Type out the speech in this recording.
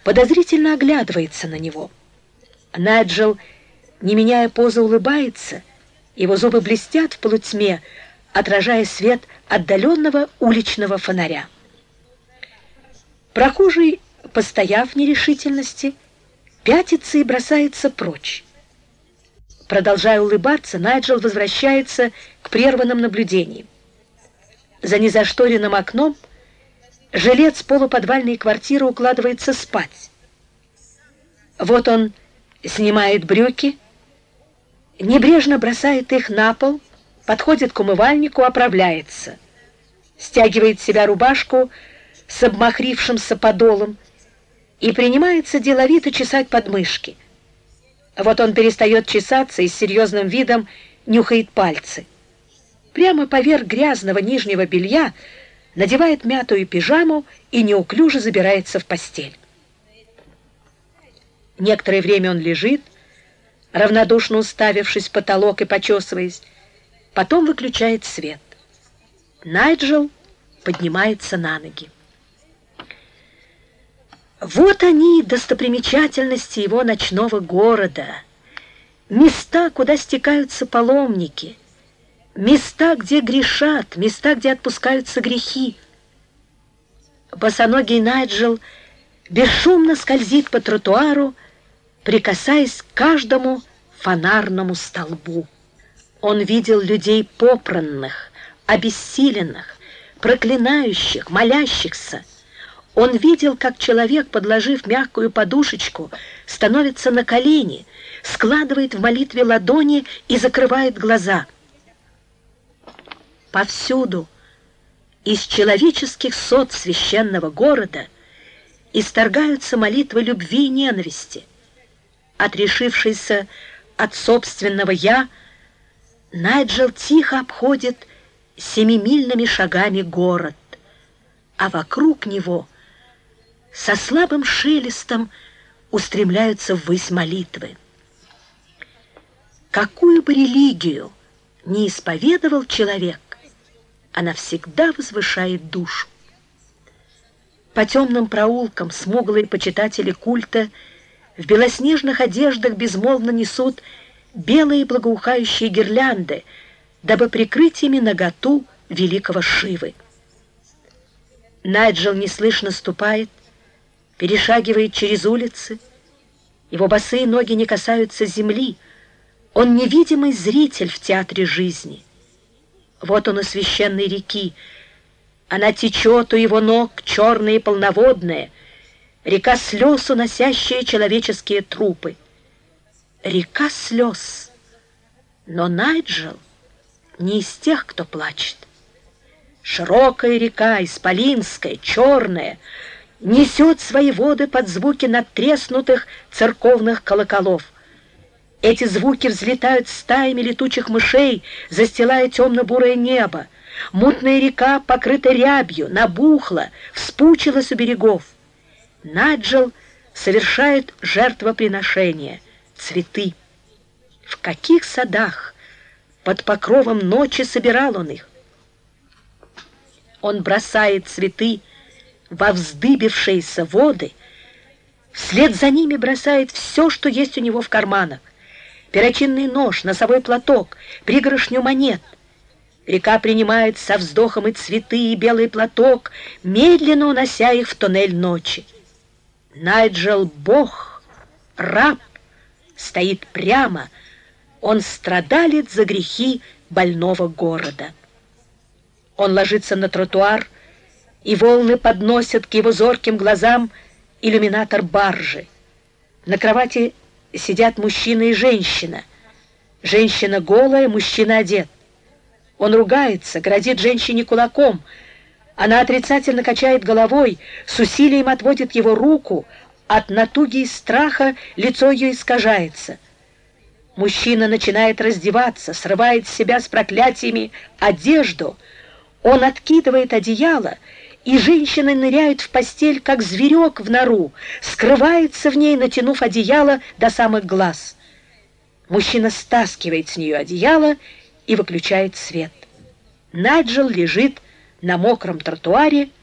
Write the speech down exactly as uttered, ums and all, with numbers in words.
подозрительно оглядывается на него. Найджел, не меняя позы, улыбается, его зубы блестят в полутьме, отражая свет отдаленного уличного фонаря. Прохожий, постояв в нерешительности, пятится и бросается прочь. Продолжая улыбаться, Найджел возвращается к прерванным наблюдениям. За незашторенным окном жилец полуподвальной квартиры укладывается спать. Вот он снимает брюки, небрежно бросает их на пол, подходит к умывальнику, оправляется, стягивает с себя рубашку с обмахрившимся подолом и принимается деловито чесать подмышки. Вот он перестает чесаться и с серьезным видом нюхает пальцы. Прямо поверх грязного нижнего белья надевает мятую пижаму и неуклюже забирается в постель. Некоторое время он лежит, равнодушно уставившись в потолок и почесываясь, потом выключает свет. Найджел поднимается на ноги. Вот они, достопримечательности его ночного города, места, куда стекаются паломники, места, где грешат, места, где отпускаются грехи. Босоногий Найджел бесшумно скользит по тротуару, прикасаясь к каждому фонарному столбу. Он видел людей попранных, обессиленных, проклинающих, молящихся. Он видел, как человек, подложив мягкую подушечку, становится на колени, складывает в молитве ладони и закрывает глаза. Повсюду из человеческих сот священного города исторгаются молитвы любви и ненависти. Отрешившийся от собственного «я», Найджел тихо обходит семимильными шагами город, а вокруг него со слабым шелестом устремляются ввысь молитвы. Какую бы религию ни исповедовал человек, она всегда возвышает душу. По темным проулкам смуглые почитатели культа в белоснежных одеждах безмолвно несут белые благоухающие гирлянды, дабы прикрыть ими наготу великого Шивы. Найджел неслышно ступает, перешагивает через улицы. Его босые ноги не касаются земли. Он невидимый зритель в театре жизни. Вот он у священной реки. Она течет у его ног, черная и полноводная, река слез, уносящая человеческие трупы. Река слез. Но Найджел не из тех, кто плачет. Широкая река, исполинская, черная, несет свои воды под звуки надтреснутых церковных колоколов. Эти звуки взлетают стаями летучих мышей, застилая темно-бурое небо. Мутная река покрыта рябью, набухла, вспучилась у берегов. Найджел совершает жертвоприношение, цветы. В каких садах под покровом ночи собирал он их? Он бросает цветы во вздыбившиеся воды, вслед за ними бросает все, что есть у него в карманах: перочинный нож, носовой платок, пригоршню монет. Река принимает со вздохом и цветы, и белый платок, медленно унося их в туннель ночи. Найджел — бог, раб, стоит прямо, он страдалец за грехи больного города. Он ложится на тротуар, и волны подносят к его зорким глазам иллюминатор баржи. На кровати сидят мужчина и женщина. Женщина голая, мужчина одет. Он ругается, грозит женщине кулаком. Она отрицательно качает головой, с усилием отводит его руку. От натуги и страха лицо ее искажается. Мужчина начинает раздеваться, срывает с себя с проклятиями одежду. Он откидывает одеяло, и женщина ныряет в постель, как зверек в нору, скрывается в ней, натянув одеяло до самых глаз. Мужчина стаскивает с нее одеяло и выключает свет. Найджел лежит на мокром тротуаре,